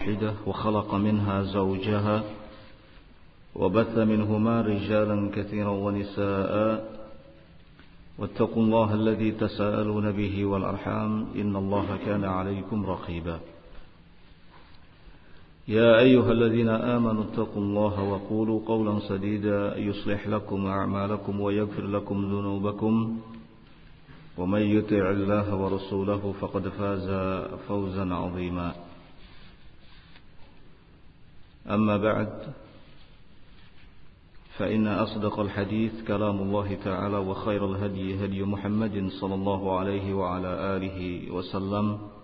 واحدة وخلق منها زوجها وبث منهما رجالا كثيرا ونساء واتقوا الله الذي تساءلون به والأرحام إن الله كان عليكم رقيبا يا أيها الذين آمنوا اتقوا الله وقولوا قولا سديدا يصلح لكم أعمالكم ويغفر لكم ذنوبكم ومن يطع الله ورسوله فقد فاز فوزا عظيما أما بعد فإن أصدق الحديث كلام الله تعالى وخير الهدي هدي محمد صلى الله عليه وعلى آله وسلم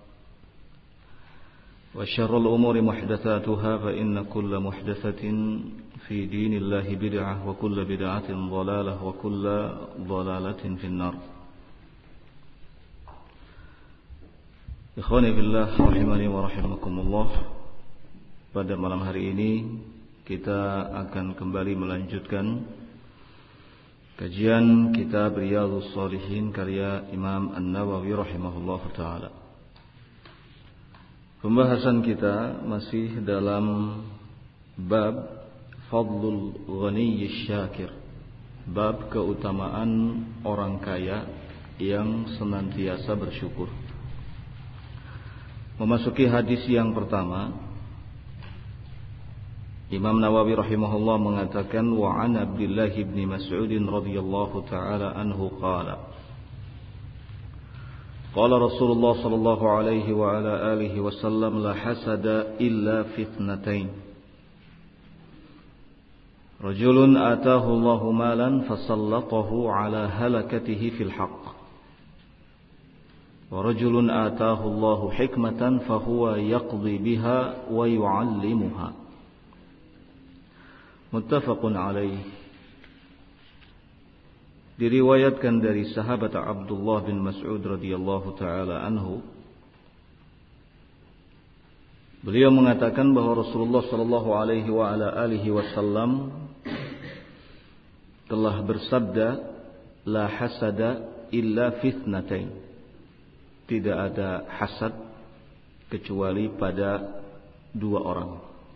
وشر الأمور محدثاتها فإن كل محدثة في دين الله بدعة وكل بدعة ضلالة وكل ضلالة في النار. Ikhwani fillah rahimani wa rahimakumullah. Pada malam hari ini kita akan kembali melanjutkan kajian kitab Riyadhus Shalihin karya Imam An-Nawawi rahimahullah ta'ala. Pembahasan kita masih dalam bab Fadlul Ghaniyyi Syakir, bab keutamaan orang kaya yang senantiasa bersyukur. Memasuki hadis yang pertama, Imam Nawawi rahimahullah mengatakan wa an Abdullah bin Mas'ud radhiyallahu taala anhu qala qala Rasulullah sallallahu alaihi wa ala alihi wasallam la hasada illa fi ithnatain rajulun ataahu Allahu malan fasallatahu ala halakatihi fil haqq wa rajulun ataahu Allahu hikmatan fahuwa yaqdi biha wa yu'allimuha. Muttafaqun alaih. Diriwayatkan dari sahabat Abdullah bin Mas'ud radhiyallahu taala anhu, beliau mengatakan bahwa Rasulullah sallallahu alaihi wa ala alihi wasallam telah bersabda, la hasada illa fitnatain. Tidak ada hasad kecuali pada dua orang.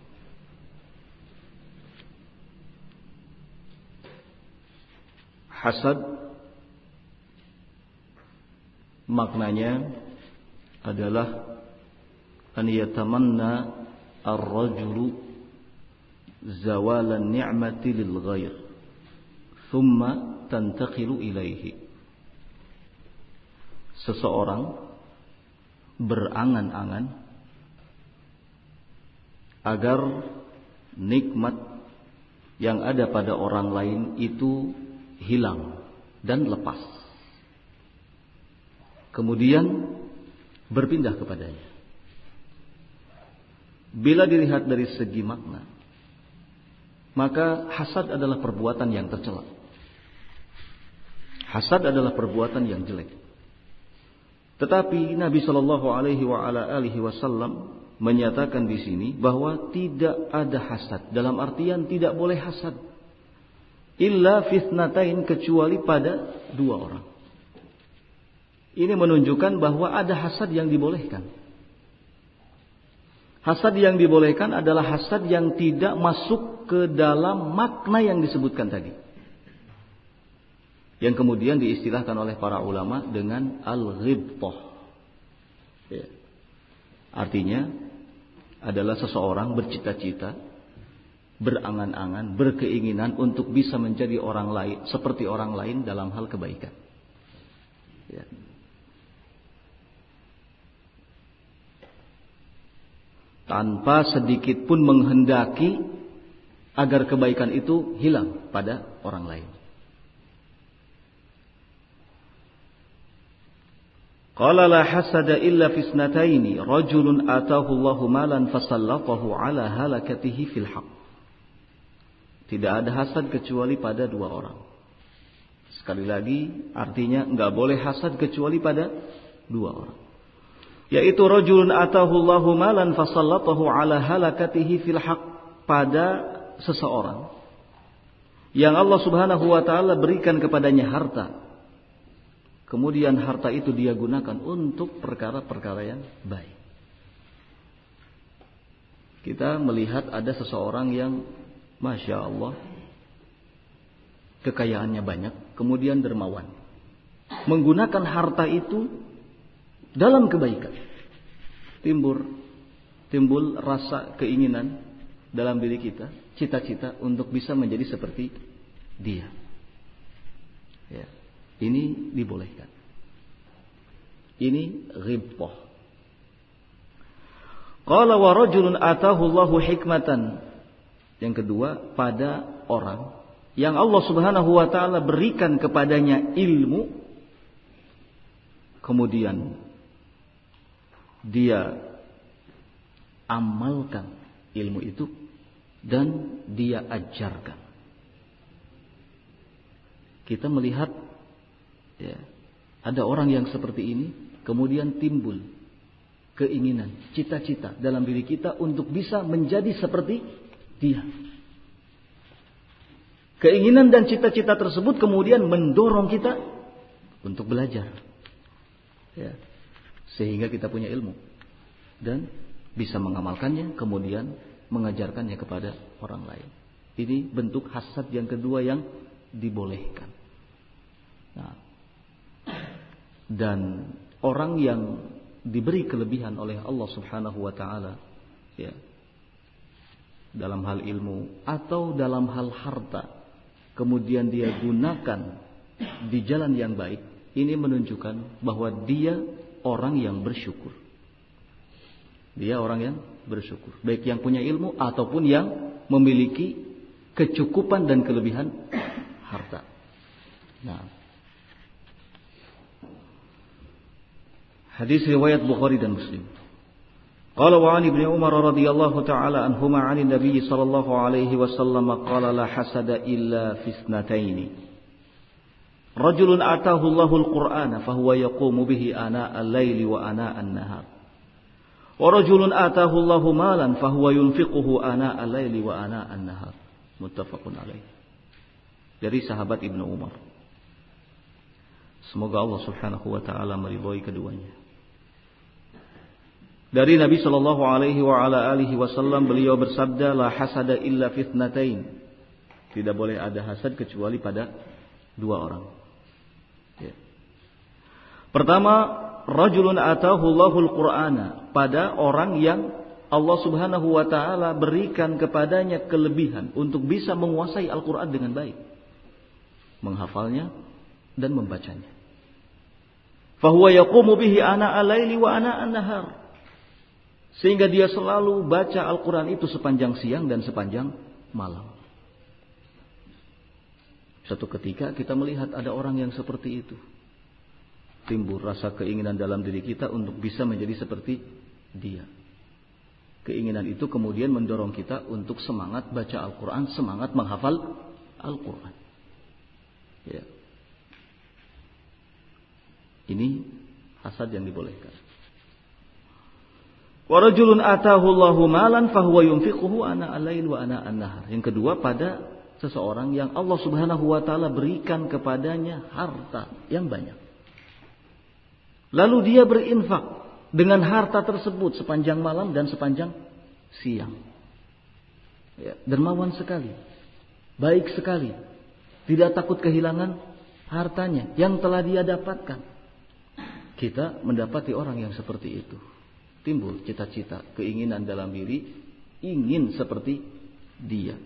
Hasad maknanya adalah an yatamanna ar-rajulu zawalan ni'mati lil ghair thumma tantaqilu ilaihi. Seseorang berangan-angan agar nikmat yang ada pada orang lain itu hilang dan lepas, kemudian berpindah kepadanya. Bila dilihat dari segi makna, maka hasad adalah perbuatan yang tercela. Hasad adalah perbuatan yang jelek. Tetapi Nabi Shallallahu Alaihi Wasallam menyatakan di sini bahwa tidak ada hasad, dalam artian tidak boleh hasad. Illa fitnatain, kecuali pada dua orang. Ini menunjukkan bahwa ada hasad yang dibolehkan. Hasad yang dibolehkan adalah hasad yang tidak masuk ke dalam makna yang disebutkan tadi, yang kemudian diistilahkan oleh para ulama dengan al-ghibthah. Ya. Artinya adalah seseorang bercita-cita, berangan-angan, berkeinginan untuk bisa menjadi orang lain, seperti orang lain dalam hal kebaikan. Ya. Tanpa sedikit pun menghendaki agar kebaikan itu hilang pada orang lain. Qala la hasada illa fi isnataini rajulun ataahu Allahu malan fasallatahu ala halakatihi fil haqq. Tidak ada hasad kecuali pada dua orang. Sekali lagi, artinya enggak boleh hasad kecuali pada dua orang. Yaitu rajulun ataahu Allahu malan fasallatahu ala halakatihi fil haqq, pada seseorang yang Allah Subhanahu wa taala berikan kepadanya harta. Kemudian harta itu dia gunakan untuk perkara-perkara yang baik. Kita melihat ada seseorang yang Masya Allah kekayaannya banyak, kemudian dermawan, menggunakan harta itu dalam kebaikan. Timbul rasa keinginan dalam diri kita, cita-cita untuk bisa menjadi seperti dia. Ya, ini dibolehkan. Ini ghibthah. Qala wa rajulun atahu Allahu hikmatan. Yang kedua, pada orang yang Allah Subhanahu wa taala berikan kepadanya ilmu, kemudian dia amalkan ilmu itu dan dia ajarkan. Kita melihat ya, ada orang yang seperti ini, kemudian timbul keinginan, cita-cita dalam diri kita untuk bisa menjadi seperti dia. Keinginan dan cita-cita tersebut kemudian mendorong kita untuk belajar. Ya. Sehingga kita punya ilmu dan bisa mengamalkannya, kemudian mengajarkannya kepada orang lain. Ini bentuk hasad yang kedua yang dibolehkan. Nah, dan orang yang diberi kelebihan oleh Allah Subhanahu wa taala ya, dalam hal ilmu atau dalam hal harta, kemudian dia gunakan di jalan yang baik, ini menunjukkan bahwa dia orang yang bersyukur. Dia orang yang bersyukur, baik yang punya ilmu ataupun yang memiliki kecukupan dan kelebihan harta. Nah, hadis riwayat Bukhari dan Muslim. Qala wa 'an Ibnu Umar radhiyallahu ta'ala anhuma 'an Nabi sallallahu alaihi wasallam qala la hasada illa fi ithnatayn. Rajulun atahu Allahu al-Qur'ana fa huwa yaqumu bihi ana al-laili wa ana an-nahar. Wa rajulun atahu Allahu malan fa huwa yunfiquhu ana al-laili wa ana an-nahar. Muttafaqun alaih. Dari sahabat Ibnu Umar. Semoga Allah Subhanahu wa taala meridhai keduanya. Dari Nabi sallallahu alaihi wa ala alihi wasallam, beliau bersabda, la hasada illa fitnatain. Tidak boleh ada hasad kecuali pada dua orang. Ya. Pertama, rajulun atahu Allahul Qur'ana, pada orang yang Allah Subhanahu wa taala berikan kepadanya kelebihan untuk bisa menguasai Al-Qur'an dengan baik, menghafalnya dan membacanya. Fahuwa yaqumu bihi ana al-laili wa ana an-nahar. Sehingga dia selalu baca Al-Quran itu sepanjang siang dan sepanjang malam. Suatu ketika kita melihat ada orang yang seperti itu. Timbul rasa keinginan dalam diri kita untuk bisa menjadi seperti dia. Keinginan itu kemudian mendorong kita untuk semangat baca Al-Quran, semangat menghafal Al-Quran. Ya. Ini hasad yang dibolehkan. Wa rajulun atahu Allahu malan fahuwa yunfiquhu ana al-lail wa ana an-nahar. Yang kedua, pada seseorang yang Allah Subhanahu wa taala berikan kepadanya harta yang banyak. Lalu dia berinfak dengan harta tersebut sepanjang malam dan sepanjang siang. Ya, dermawan sekali. Baik sekali. Tidak takut kehilangan hartanya yang telah dia dapatkan. Kita mendapati orang yang seperti itu. Timbul cita-cita, keinginan dalam diri, ingin seperti dia.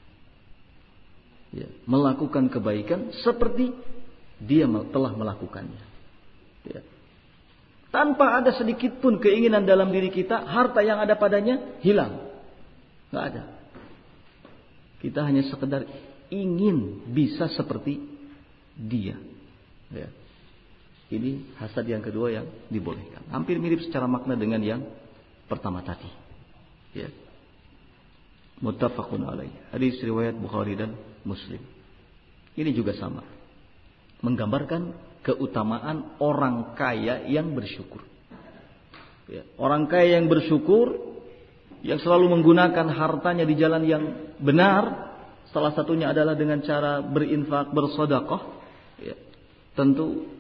Ya, melakukan kebaikan seperti dia telah melakukannya. Ya. Tanpa ada sedikit pun keinginan dalam diri kita, harta yang ada padanya hilang. Nggak ada. Kita hanya sekedar ingin bisa seperti dia. Ya. Ini hasad yang kedua yang dibolehkan. Hampir mirip secara makna dengan yang pertama tadi. Ya. Muttafaqun alaih. Hadis riwayat Bukhari dan Muslim. Ini juga sama. Menggambarkan keutamaan orang kaya yang bersyukur. Ya. Orang kaya yang bersyukur, yang selalu menggunakan hartanya di jalan yang benar, salah satunya adalah dengan cara berinfak, bersedekah. Ya. Tentu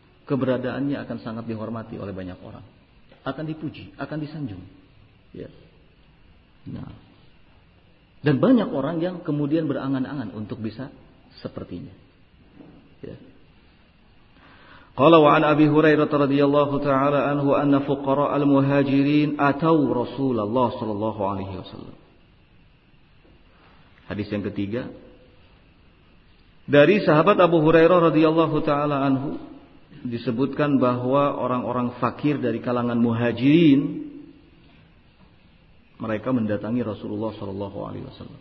keberadaannya akan sangat dihormati oleh banyak orang, akan dipuji, akan disanjung. Ya. Nah, dan banyak orang yang kemudian berangan-angan untuk bisa sepertinya. Ya. Qala wa an Abi Hurairah radhiyallahu taala anhu anna fuqara al-muhajirin atau Rasulullah sallallahu alaihi wasallam. Hadis yang ketiga dari sahabat Abu Hurairah radhiyallahu taala anhu disebutkan bahwa orang-orang fakir dari kalangan muhajirin mereka mendatangi Rasulullah sallallahu alaihi wasallam.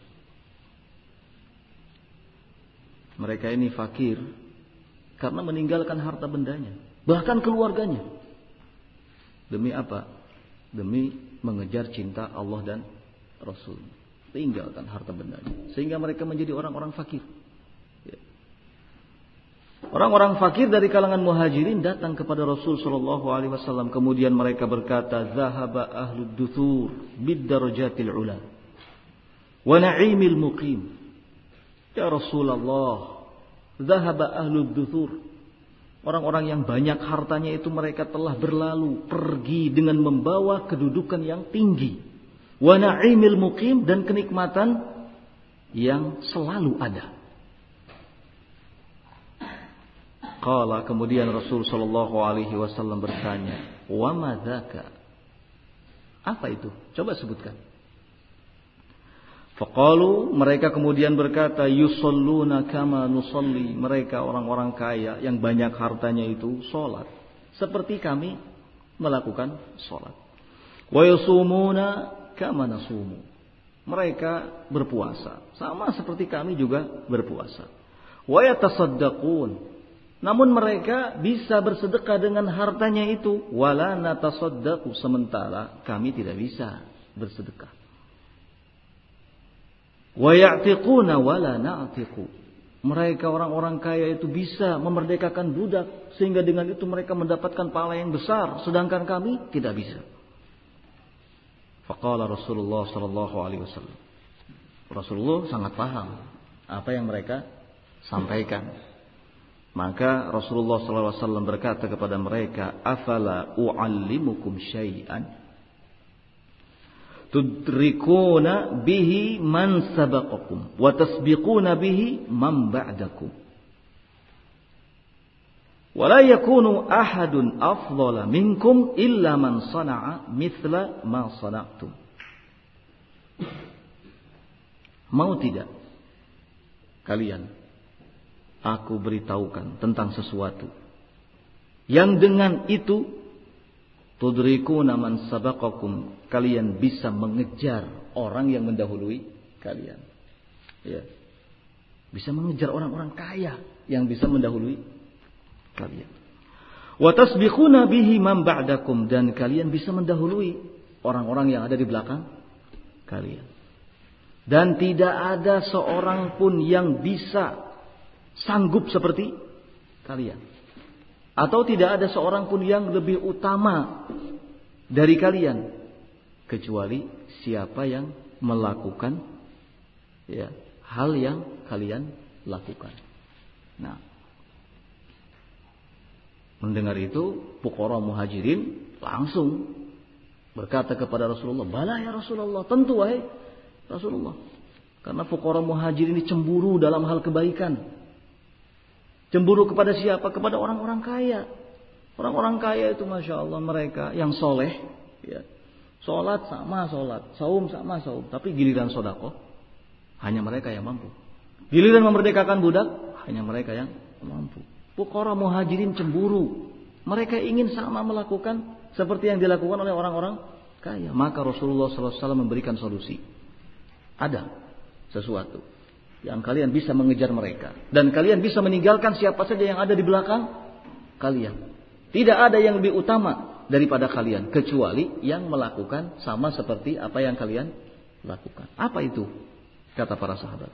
Mereka ini fakir karena meninggalkan harta bendanya, bahkan keluarganya. Demi apa? Demi mengejar cinta Allah dan Rasul. Tinggalkan harta bendanya, sehingga mereka menjadi orang-orang fakir. Orang-orang fakir dari kalangan muhajirin datang kepada Rasul sallallahu alaihi wasallam, kemudian mereka berkata, "Zahaba ahlud duthur bid darajatil ula wa na'imil muqim." Ya Rasulullah, zahaba ahlud duthur. Orang-orang yang banyak hartanya itu mereka telah berlalu, pergi dengan membawa kedudukan yang tinggi. Wa na'imil muqim, dan kenikmatan yang selalu ada. Qala, kemudian Rasul sallallahu alaihi wasallam bertanya, "Wa ma dzaka?" Apa itu? Coba sebutkan. Faqalu, mereka kemudian berkata, "Yusalluna kama nusalli." Mereka orang-orang kaya yang banyak hartanya itu salat seperti kami melakukan salat. Wa yusumuna kama nasumu. Mereka berpuasa sama seperti kami juga berpuasa. Wa yatasaddaqun. Namun mereka bisa bersedekah dengan hartanya itu. Wala natasaddaqu, sementara kami tidak bisa bersedekah. Wa ya'tiquna wala na'tiqu. Mereka orang-orang kaya itu bisa memerdekakan budak, sehingga dengan itu mereka mendapatkan pahala yang besar, sedangkan kami tidak bisa. Faqala Rasulullah sallallahu alaihi wasallam. Rasulullah sangat paham apa yang mereka sampaikan. Maka Rasulullah SAW berkata kepada mereka, "Afala u'allimukum syai'an tudrikuna bihi man sabaqakum wa tasbiquna bihi man ba'dakum. Wa la yakunu ahadun afdhala minkum illa man sana'a mithla ma sana'tum." Mau tidak kalian aku beritahukan tentang sesuatu yang dengan itu tudrikuna man sabaqakum, kalian bisa mengejar orang yang mendahului kalian. Ya. Bisa mengejar orang-orang kaya yang bisa mendahului kalian. Wa tasbiquna bihi man ba'dakum, dan kalian bisa mendahului orang-orang yang ada di belakang kalian. Dan tidak ada seorang pun yang bisa sanggup seperti kalian, atau tidak ada seorang pun yang lebih utama dari kalian, kecuali siapa yang melakukan hal yang kalian lakukan. Nah, mendengar itu fuqara muhajirin langsung berkata kepada Rasulullah, "Bala ya Rasulullah, tentu wahai Rasulullah." Karena fuqara muhajirin ini cemburu dalam hal kebaikan. Cemburu kepada siapa? Kepada orang-orang kaya. Orang-orang kaya itu Masya Allah mereka yang soleh. Ya. Sholat sama sholat. Saum sama saum. Tapi giliran sodaqoh hanya mereka yang mampu. Giliran memerdekakan budak hanya mereka yang mampu. Fuqara muhajirin cemburu. Mereka ingin sama melakukan seperti yang dilakukan oleh orang-orang kaya. Maka Rasulullah SAW memberikan solusi. Ada sesuatu yang kalian bisa mengejar mereka, dan kalian bisa meninggalkan siapa saja yang ada di belakang kalian. Tidak ada yang lebih utama daripada kalian, kecuali yang melakukan sama seperti apa yang kalian lakukan. Apa itu? Kata para sahabat,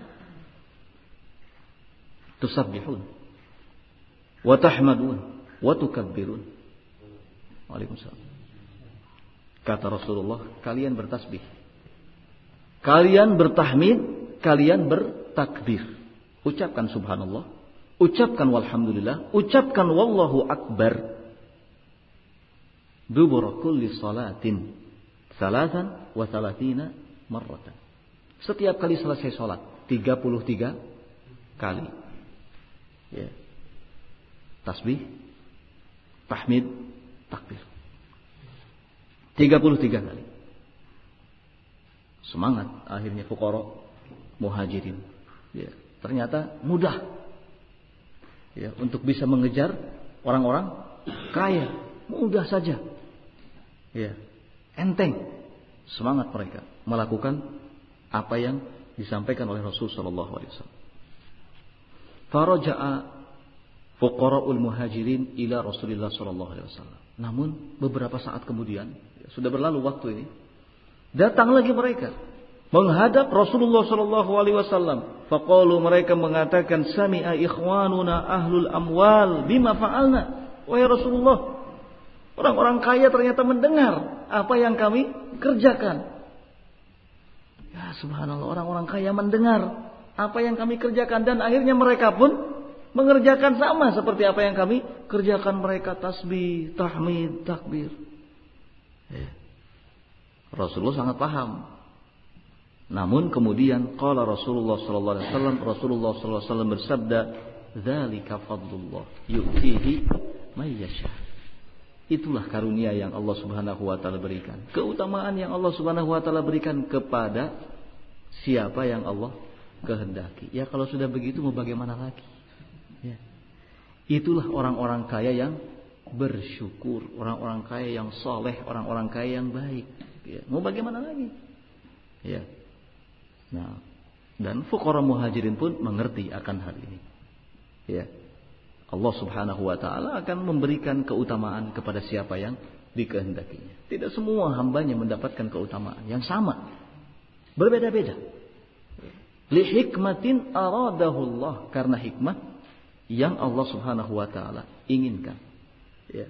tusabbihun wa tahmadun wa tukabbirun. Waalaikumsalam. Kata Rasulullah, kalian bertasbih, kalian bertahmid, kalian bertakbir. Ucapkan subhanallah, ucapkan walhamdulillah, ucapkan wallahu akbar. Dubur kulli salatin salatan wa salatina marratan. Setiap kali selesai sholat 33 kali. Ya. Tasbih, tahmid, takbir. 33 kali. Semangat akhirnya fuqara muhajirin. Ya, ternyata mudah. Ya, untuk bisa mengejar orang-orang kaya, mudah saja. Ya, enteng semangat mereka melakukan apa yang disampaikan oleh Rasul sallallahu alaihi wasallam. Faraja'a fuqara'ul muhajirin ila Rasulillah sallallahu alaihi wasallam. Namun beberapa saat kemudian, ya, sudah berlalu waktu ini, datang lagi mereka menghadap Rasulullah sallallahu alaihi wasallam. Faqalu, mereka mengatakan, sami'a ikhwanuna ahlul amwal bima fa'alna. Wahai Rasulullah, orang-orang kaya ternyata mendengar apa yang kami kerjakan. Ya subhanallah, orang-orang kaya mendengar apa yang kami kerjakan, dan akhirnya mereka pun mengerjakan sama seperti apa yang kami kerjakan. Mereka tasbih, tahmid, takbir. Ya. Rasulullah sangat paham. Namun kemudian qala Rasulullah sallallahu alaihi wasallam, Rasulullah sallallahu alaihi wasallam bersabda, "Dzalika fadlullah yu'tihi may yasha." Itulah karunia yang Allah Subhanahu wa taala berikan. Keutamaan yang Allah Subhanahu wa taala berikan kepada siapa yang Allah kehendaki. Ya kalau sudah begitu mau bagaimana lagi? Ya. Itulah orang-orang kaya yang bersyukur, orang-orang kaya yang soleh, orang-orang kaya yang baik. Ya. Mau bagaimana lagi? Ya. Nah, dan fuqara muhajirin pun mengerti akan hal ini. Ya. Allah Subhanahu wa taala akan memberikan keutamaan kepada siapa yang dikehendakinya. Tidak semua hambanya mendapatkan keutamaan yang sama. Berbeda-beda. Li hikmatin aradahullah, karena hikmah yang Allah Subhanahu wa taala inginkan. Ya.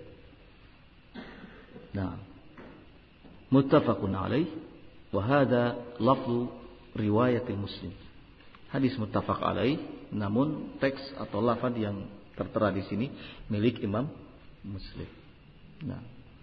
Nah, muttafaqun alaih wa hadha lafzu riwayatil Muslim. Hadis muttafaq alaih, namun teks atau lafaz yang tertera di sini milik Imam Muslim. Nah,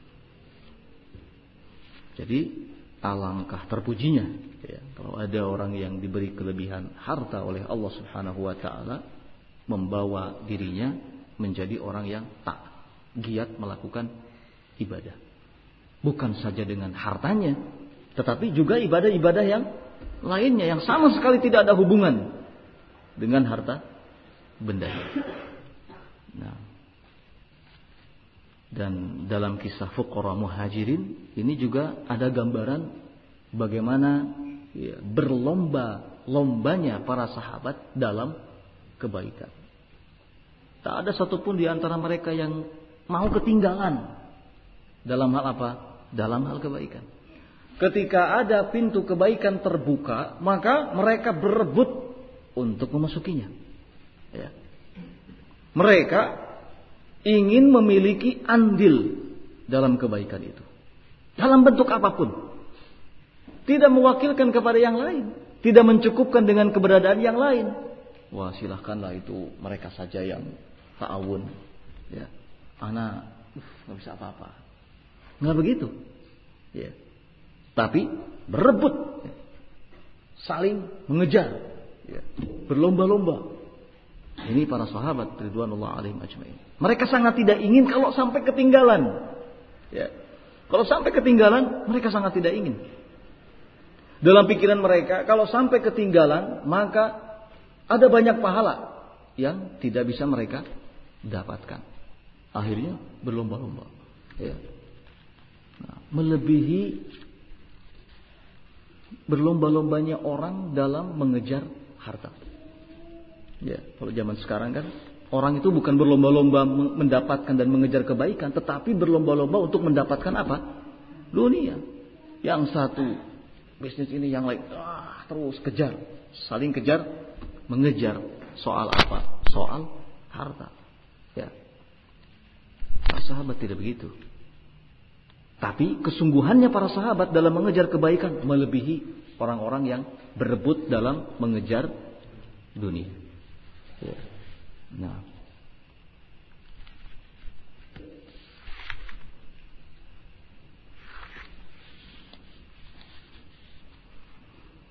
jadi alangkah terpujinya ya, kalau ada orang yang diberi kelebihan harta oleh Allah Subhanahu wa taala, membawa dirinya menjadi orang yang tak giat melakukan ibadah. Bukan saja dengan hartanya, tetapi juga ibadah-ibadah yang lainnya yang sama sekali tidak ada hubungan dengan harta benda. Nah, dan dalam kisah fuqara muhajirin ini juga ada gambaran bagaimana ya, berlomba-lombanya para sahabat dalam kebaikan. Tak ada satupun di antara mereka yang mau ketinggalan dalam hal apa? Dalam hal kebaikan. Ketika ada pintu kebaikan terbuka, maka mereka berebut untuk memasukinya. Ya. Mereka ingin memiliki andil dalam kebaikan itu. Dalam bentuk apapun. Tidak mewakilkan kepada yang lain. Tidak mencukupkan dengan keberadaan yang lain. Wah silahkanlah itu mereka saja yang ta'awun. Ya. Ana gak bisa apa-apa. Nggak begitu. Ya. Tapi berebut. Ya. Saling mengejar. Ya. Berlomba-lomba. Ini para sahabat ridwanullah alaihim ajmain. Mereka sangat tidak ingin kalau sampai ketinggalan. Ya. Kalau sampai ketinggalan, mereka sangat tidak ingin. Dalam pikiran mereka, kalau sampai ketinggalan, maka ada banyak pahala yang tidak bisa mereka dapatkan. Akhirnya berlomba-lomba. Ya. Nah, melebihi berlomba-lombanya orang dalam mengejar harta. Ya, kalau zaman sekarang kan orang itu bukan berlomba-lomba mendapatkan dan mengejar kebaikan, tetapi berlomba-lomba untuk mendapatkan apa? Dunia. Yang satu bisnis ini, yang lain terus kejar, saling kejar, mengejar soal apa? Soal harta. Ya. Para sahabat tidak begitu. Tapi kesungguhannya para sahabat dalam mengejar kebaikan melebihi orang-orang yang berebut dalam mengejar dunia. Ya. Nah,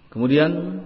Kemudian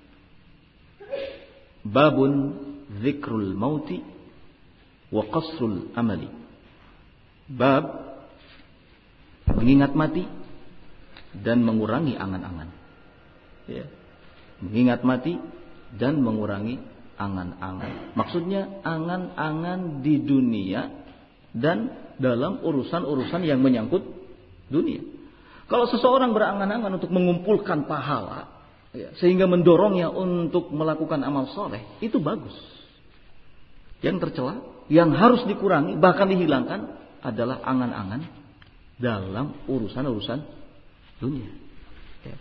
babun zikrul mauti wa qasrul amali. Bab mengingat mati dan mengurangi angan-angan. Ya. Mengingat mati dan mengurangi angan-angan. Maksudnya angan-angan di dunia dan dalam urusan-urusan yang menyangkut dunia. Kalau seseorang berangan-angan untuk mengumpulkan pahala, ya, sehingga mendorongnya untuk melakukan amal soleh, itu bagus. Yang tercela, yang harus dikurangi, bahkan dihilangkan adalah angan-angan dalam urusan-urusan dunia. Ya.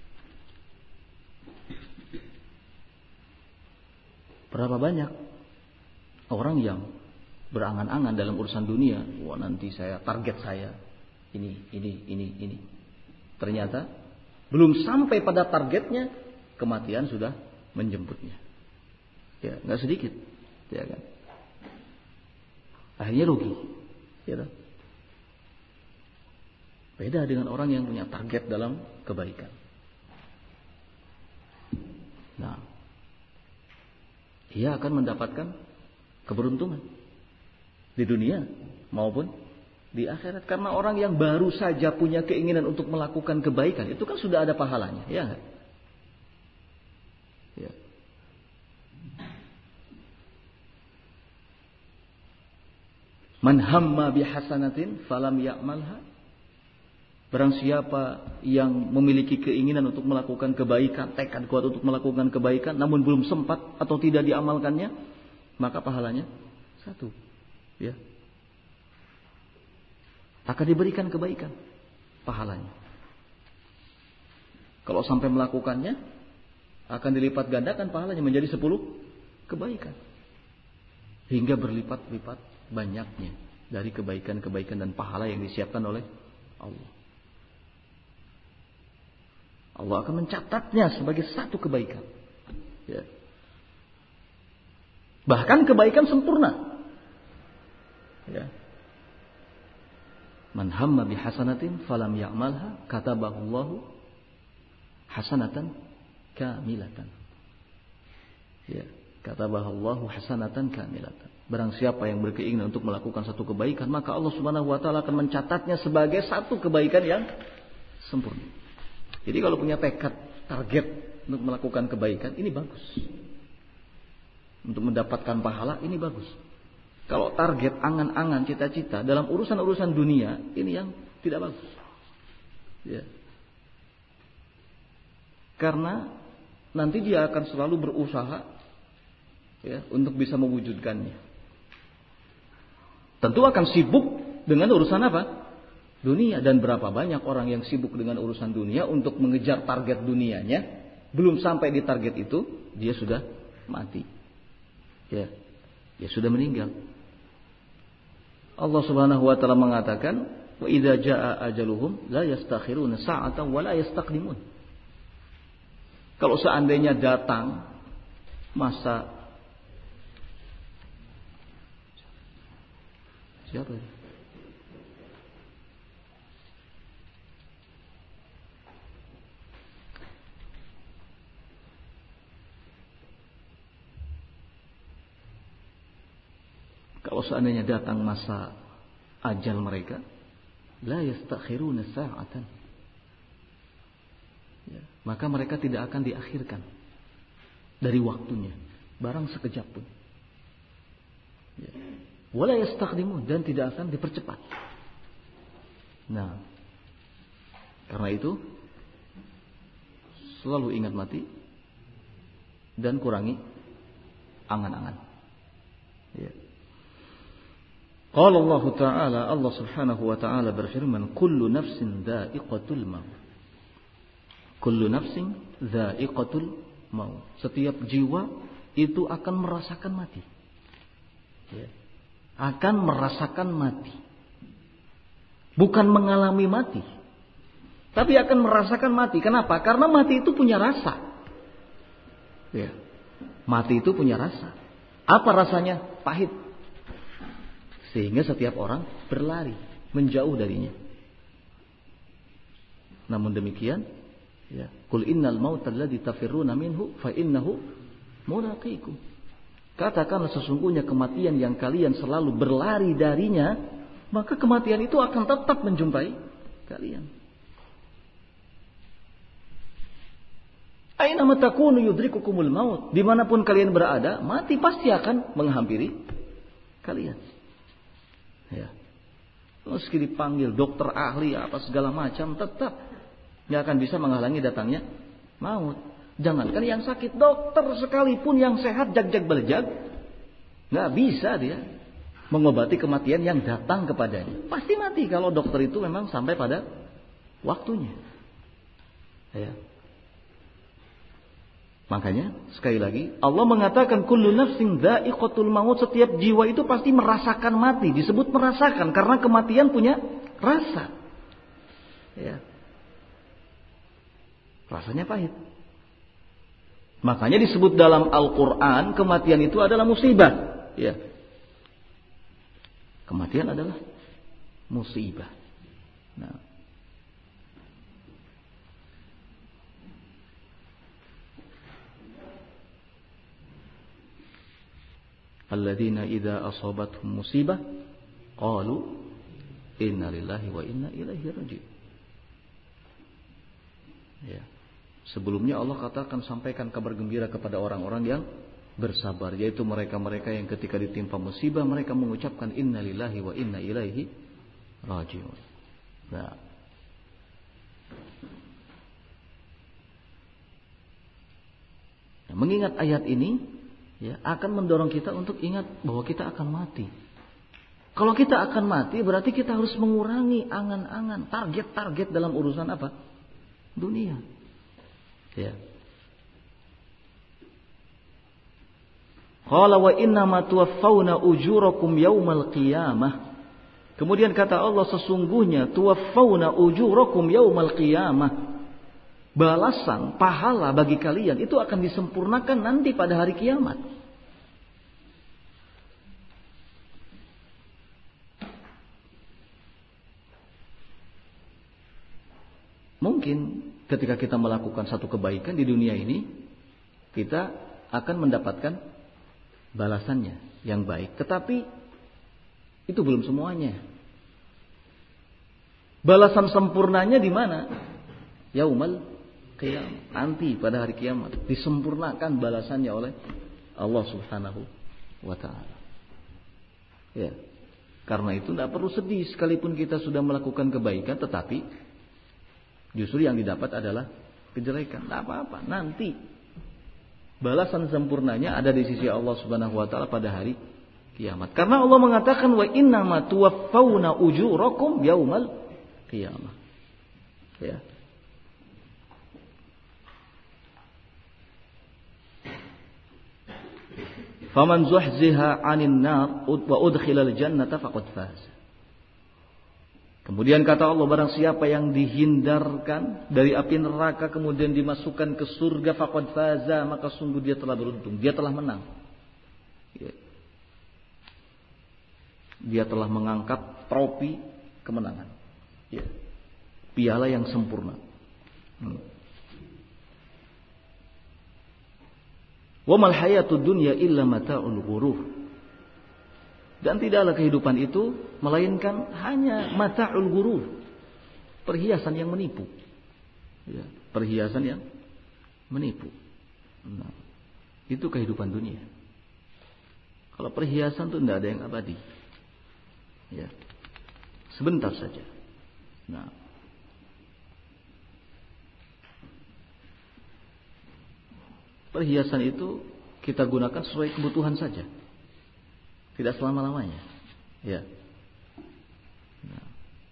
Berapa banyak orang yang berangan-angan dalam urusan dunia, wah nanti target saya ini. Ternyata belum sampai pada targetnya, kematian sudah menjemputnya. Ya, nggak sedikit, ya kan? Akhirnya rugi. Ya, beda dengan orang yang punya target dalam kebaikan. Nah, dia akan mendapatkan keberuntungan di dunia maupun di akhirat. Karena orang yang baru saja punya keinginan untuk melakukan kebaikan, itu kan sudah ada pahalanya, ya enggak? Ya. Man hamma bihasanatin falam ya'malha. Barang siapa yang memiliki keinginan untuk melakukan kebaikan, tekad kuat untuk melakukan kebaikan, namun belum sempat atau tidak diamalkannya, maka pahalanya 1. Ya. Akan diberikan kebaikan, pahalanya. Kalau sampai melakukannya, akan dilipat gandakan pahalanya menjadi 10 kebaikan. Hingga berlipat-lipat banyaknya dari kebaikan-kebaikan dan pahala yang disiapkan oleh Allah. Allah akan mencatatnya sebagai 1 kebaikan. Ya. Bahkan kebaikan sempurna. Ya. Man hamma bihasanatin falam ya'malha katabahullahu hasanatan kamilatan. Ya, katabahullahu hasanatan kamilatan. Barang siapa yang berkeinginan untuk melakukan satu kebaikan, maka Allah Subhanahu wa taala akan mencatatnya sebagai 1 kebaikan yang sempurna. Jadi kalau punya tekad, target untuk melakukan kebaikan, ini bagus. Untuk mendapatkan pahala, ini bagus. Kalau target, angan-angan, cita-cita dalam urusan-urusan dunia, ini yang tidak bagus. Ya. Karena nanti dia akan selalu berusaha, ya, untuk bisa mewujudkannya. Tentu akan sibuk dengan urusan apa? Dunia. Dan berapa banyak orang yang sibuk dengan urusan dunia untuk mengejar target dunianya, belum sampai di target itu, dia sudah mati. Ya, dia sudah meninggal. Allah Subhanahu wa taala mengatakan, "Wa idza jaa ajaluhum la yastakhiruna sa'atan wa la yastaqdimun." Kalau seandainya datang masa siapa ini? Kalau seandainya datang masa ajal mereka, la yastakhiruna sa'atan. Ya, maka mereka tidak akan diakhirkan dari waktunya, barang sekejap pun. Ya. Wala yastaqdimun, dan tidak akan dipercepat. Nah, karena itu selalu ingat mati dan kurangi angan-angan. Ya. Qala Allah Ta'ala, Allah Subhanahu wa taala berfirman, "Kullu nafsin dha'iqatul maut." Kullu nafsin dha'iqatul maut. Setiap jiwa itu akan merasakan mati. Ya. Akan merasakan mati. Bukan mengalami mati, tapi akan merasakan mati. Kenapa? Karena mati itu punya rasa. Ya. Mati itu punya rasa. Apa rasanya? Pahit. Sehingga setiap orang berlari, menjauh darinya. Namun demikian, Ya, qul innal mautal ladzi tafirruna minhu fa innahu mulaqikum. Katakanlah sesungguhnya kematian yang kalian selalu berlari darinya, maka kematian itu akan tetap menjumpai kalian. Aina matakunu yudrikukumul maut. Dimanapun kalian berada, mati pasti akan menghampiri kalian. Ya. Meski dipanggil dokter ahli apa segala macam, tetap nggak akan bisa menghalangi datangnya maut. Jangankan yang sakit, dokter sekalipun yang sehat jag-jag beljag, nggak bisa dia mengobati kematian yang datang kepadanya. Pasti mati kalau dokter itu memang sampai pada waktunya. Ya. Makanya sekali lagi Allah mengatakan kullu nafsin dha'iqatul maut, setiap jiwa itu pasti merasakan mati. Disebut merasakan karena kematian punya rasa. Ya. Rasanya pahit. Makanya disebut dalam Al-Quran kematian itu adalah musibah. Ya. Kematian adalah musibah. Nah. Alladzina idza asabathum musibah qalu inna lillahi wa inna ilaihi raji'un. Ya. Sebelumnya Allah katakan sampaikan kabar gembira kepada orang-orang yang bersabar, yaitu mereka-mereka yang ketika ditimpa musibah mereka mengucapkan inna lillahi wa inna ilaihi raji'un. Nah. Mengingat ayat ini ya, akan mendorong kita untuk ingat bahwa kita akan mati. Kalau kita akan mati berarti kita harus mengurangi angan-angan, target-target dalam urusan apa? Dunia. Ya. Qala wa inna ma tuwaffawna ujurakum yaumal qiyamah. Kemudian kata Allah, sesungguhnya tuwaffawna ujurakum yaumal qiyamah. Balasan, pahala bagi kalian itu akan disempurnakan nanti pada hari kiamat. Mungkin ketika kita melakukan satu kebaikan di dunia ini, kita akan mendapatkan balasannya yang baik. Tetapi itu belum semuanya. Balasan sempurnanya di mana? Yaumal qiyamah. Nanti pada hari kiamat disempurnakan balasannya oleh Allah Subhanahu wa taala. Ya. Karena itu tidak perlu sedih sekalipun kita sudah melakukan kebaikan, tetapi justru yang didapat adalah kejelekan. Tidak apa-apa. Nanti balasan sempurnanya ada di sisi Allah Subhanahu wa taala pada hari kiamat. Karena Allah mengatakan wa inna ma tuwaffawna ujurakum yaumal qiyamah. Ya. Faman zuhziha 'anil nar wa udkhilal jannata faqad faz. Kemudian kata Allah, barang siapa yang dihindarkan dari api neraka kemudian dimasukkan ke surga faqad faza, maka sungguh dia telah beruntung, dia telah menang. Ya. Dia telah mengangkat trofi kemenangan. Ya. Piala yang sempurna. Wa mal hayatud dunya illa mata'ul ghurur. Dan tidaklah kehidupan itu melainkan hanya mata'ul ghurur, perhiasan yang menipu. Ya, perhiasan yang menipu. Nah, itu kehidupan dunia. Kalau perhiasan itu tidak ada yang abadi. Ya, sebentar saja. Nah, perhiasan itu kita gunakan sesuai kebutuhan saja. Tidak selama-lamanya. Ya. Nah.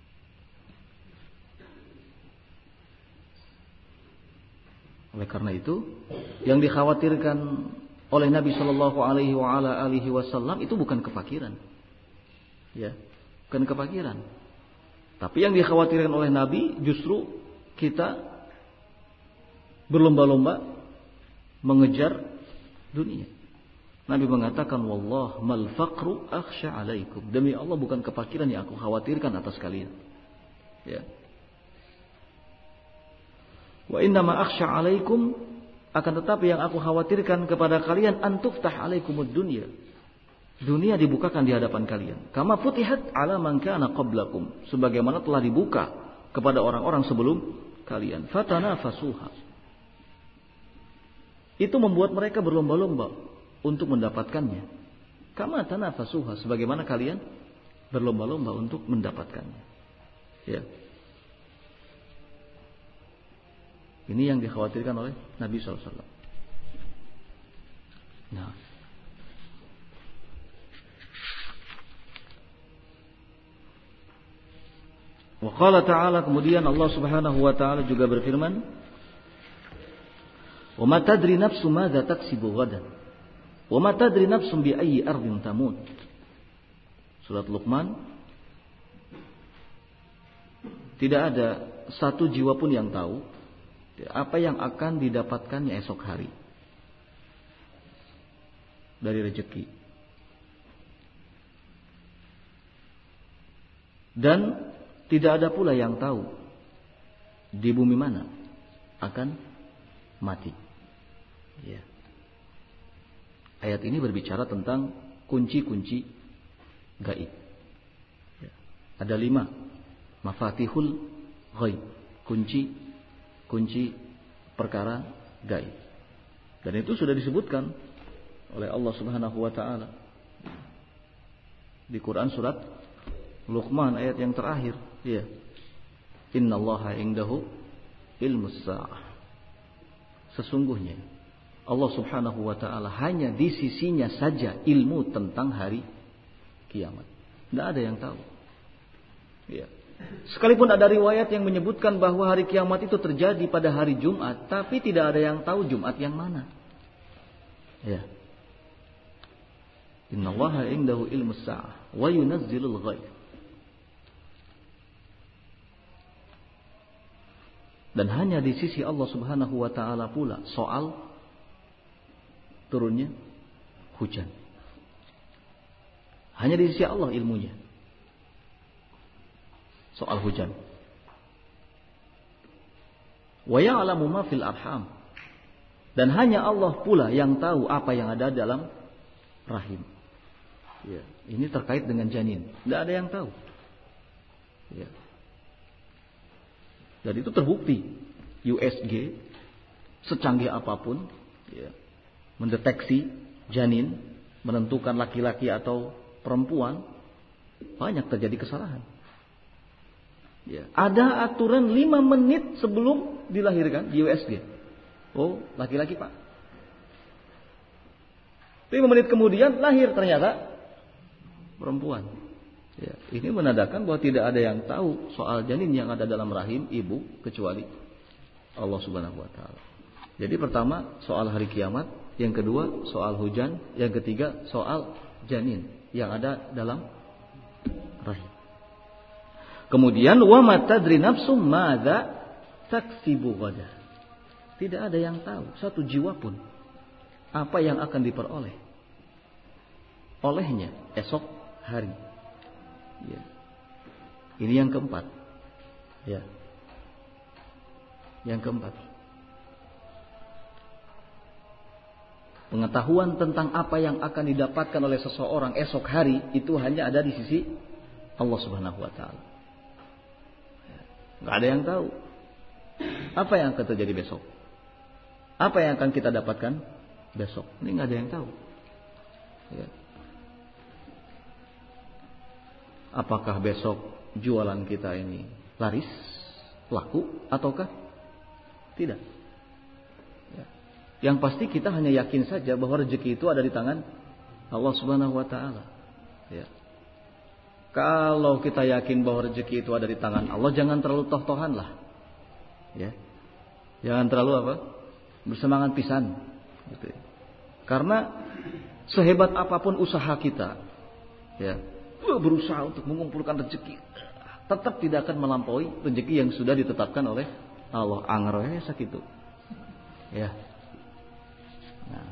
Oleh karena itu, yang dikhawatirkan oleh Nabi Shallallahu Alaihi Wasallam itu bukan kefakiran. Ya, bukan kefakiran. Tapi yang dikhawatirkan oleh Nabi justru kita berlomba-lomba mengejar dunia. Nabi mengatakan, wallah mal faqru akhsha alaikum. Demi Allah bukan kefakiran yang aku khawatirkan atas kalian. Ya. Wa inna ma akhsha 'alaikum, akan tetapi yang aku khawatirkan kepada kalian, antuftah 'alaikumud dunya. Dunia dibukakan di hadapan kalian. Kama futihat 'ala man kana qablakum, sebagaimana telah dibuka kepada orang-orang sebelum kalian. Fatanafasuha. Itu membuat mereka berlomba-lomba untuk mendapatkannya. Kama tanafasuha, sebagaimana kalian berlomba-lomba untuk mendapatkannya. Ya. Ini yang dikhawatirkan oleh Nabi SAW. Nah. Wa qala ta'ala, kemudian Allah Subhanahu wa taala juga berfirman, "Wa ma tadri nafsun madza taksibu ghadan, wa ma tadri nafsun bi ayyi ardin tamut." Surat Luqman. Tidak ada satu jiwa pun yang tahu apa yang akan didapatkannya esok hari dari rezeki. Dan tidak ada pula yang tahu di bumi mana akan mati. Ya. Ayat ini berbicara tentang kunci-kunci gaib. Ya. Ada 5 mafatihul ghaib, kunci perkara gaib. Dan itu sudah disebutkan oleh Allah Subhanahu wa taala di Quran surat Luqman ayat yang terakhir. Ya. Innallaha indahu ilmus sa'ah. Sesungguhnya Allah Subhanahu wa taala hanya di sisinya saja ilmu tentang hari kiamat. Tidak ada yang tahu. Ya. Sekalipun ada riwayat yang menyebutkan bahwa hari kiamat itu terjadi pada hari Jumat, tapi tidak ada yang tahu Jumat yang mana. Ya. Innallaha indahu ilmus sa'ah wa yunazzilul ghaib. Dan hanya di sisi Allah Subhanahu wa taala pula soal turunnya hujan. Hanya di sisi Allah ilmunya soal hujan. Wa ya'lamu ma fil arham. Dan hanya Allah pula yang tahu apa yang ada dalam rahim. Ya, ini terkait dengan janin. Tidak ada yang tahu. Ya. Dan itu terbukti. USG secanggih apapun ya, mendeteksi janin, menentukan laki-laki atau perempuan, banyak terjadi kesalahan. Ya. Ada aturan 5 menit sebelum dilahirkan di USG. Oh, laki-laki Pak. 5 menit kemudian lahir ternyata perempuan. Ya, ini menandakan bahwa tidak ada yang tahu soal janin yang ada dalam rahim ibu kecuali Allah Subhanahu wa taala. Jadi pertama soal hari kiamat, yang kedua soal hujan, yang ketiga soal janin yang ada dalam rahim. Kemudian wa ma tadri nafsum madza taksibu ghadan. Tidak ada yang tahu satu jiwa pun apa yang akan diperoleh olehnya esok hari. Ya. Ini yang keempat. Ya. Yang keempat. Pengetahuan tentang apa yang akan didapatkan oleh seseorang esok hari itu hanya ada di sisi Allah Subhanahu wa taala. Enggak ada yang tahu apa yang akan terjadi besok. Apa yang akan kita dapatkan besok. Ini enggak ada yang tahu. Ya. Apakah besok jualan kita ini laris, laku, ataukah tidak? Ya. Yang pasti kita hanya yakin saja bahwa rezeki itu ada di tangan Allah Subhanahu wa taala. Ya. Kalau kita yakin bahwa rezeki itu ada di tangan Allah, jangan terlalu toh-tohan lah. Ya. Jangan terlalu apa? Bersemangat pisan. Gitu. Karena sehebat apapun usaha kita, ya, berusaha untuk mengumpulkan rezeki, tetap tidak akan melampaui rezeki yang sudah ditetapkan oleh Allah. Angrohe sakitu. Ya. Nah.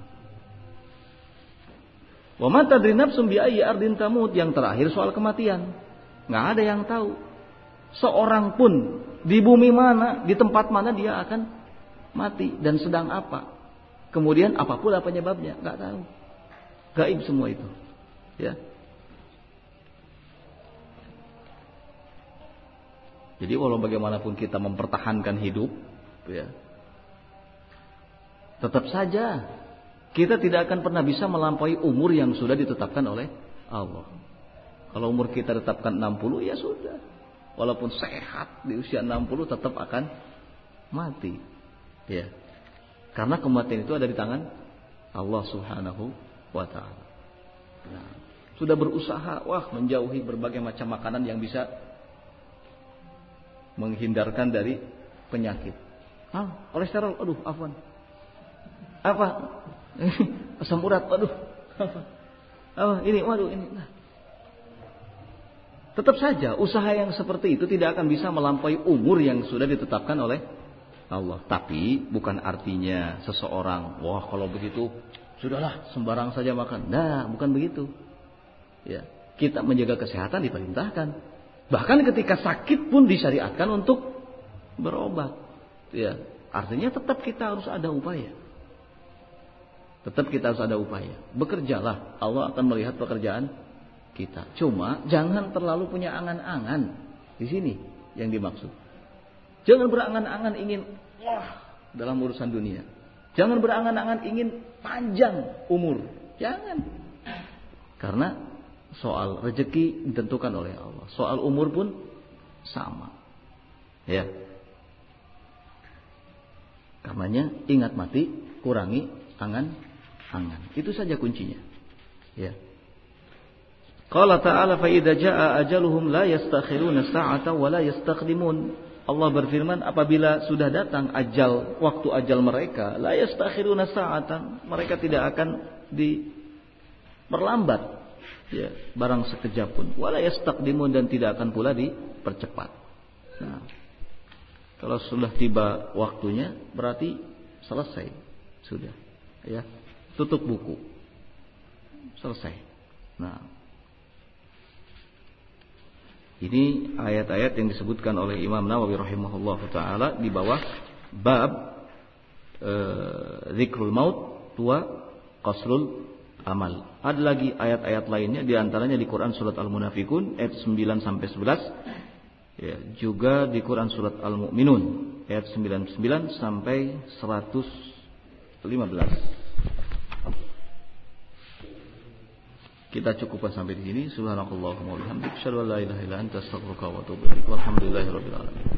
Wa ma tadri nafsum bi ayyi ardin tamut, yang terakhir soal kematian. Enggak ada yang tahu. Seorang pun di bumi mana, di tempat mana dia akan mati dan sedang apa. Kemudian apa pula penyebabnya, nggak tahu. Gaib semua itu. Ya. Jadi walau bagaimanapun kita mempertahankan hidup, ya, tetap saja kita tidak akan pernah bisa melampaui umur yang sudah ditetapkan oleh Allah. Kalau umur kita tetapkan 60, ya sudah. Walaupun sehat di usia 60 tetap akan mati. Ya. Karena kematian itu ada di tangan Allah Subhanahu wa taala. Nah, sudah berusaha menjauhi berbagai macam makanan yang bisa menghindarkan dari penyakit. Kolesterol, aduh, afwan. Apa? Asam urat, aduh. Ini, waduh, ini. Nah. Tetap saja usaha yang seperti itu tidak akan bisa melampaui umur yang sudah ditetapkan oleh Allah. Tapi bukan artinya seseorang, kalau begitu sudahlah sembarang saja makan. Nah, bukan begitu. Ya, kita menjaga kesehatan diperintahkan. Bahkan ketika sakit pun disyariatkan untuk berobat. Ya, artinya tetap kita harus ada upaya. Tetap kita harus ada upaya. Bekerjalah, Allah akan melihat pekerjaan kita. Cuma jangan terlalu punya angan-angan. Di sini yang dimaksud. Jangan berangan-angan ingin dalam urusan dunia. Jangan berangan-angan ingin panjang umur. Jangan. Karena soal rezeki ditentukan oleh Allah. Soal umur pun sama. Ya. Karenanya ingat mati, kurangi angan-angan. Itu saja kuncinya. Ya. Qala ta'ala fa idza jaa ajaluhum la yastakhiruna sa'ata wa la yastaqdimun. Allah berfirman, apabila sudah datang waktu ajal mereka, la yastakhiruna sa'atan, mereka tidak akan diperlambat. Ya, barang sekejap pun. Wala yastaqdimun, dan tidak akan pula dipercepat. Nah, kalau sudah tiba waktunya berarti selesai. Sudah. Ya, tutup buku. Selesai. Nah, ini ayat-ayat yang disebutkan oleh Imam Nawawi rahimahullah ta'ala di bawah bab zikrul maut wa qasrul amal. Ada lagi ayat-ayat lainnya, di antaranya di Quran surat Al-Munafikun ayat 9 sampai 11. Ya, juga di Quran surat Al-Mu'minun ayat 99 sampai 115. Kita cukupkan sampai di sini. Subhanakallahumma wa bihamdika asyhadu an la ilaha illa anta astaghfiruka wa atubu ilaik. Walhamdulillahirabbil alamin.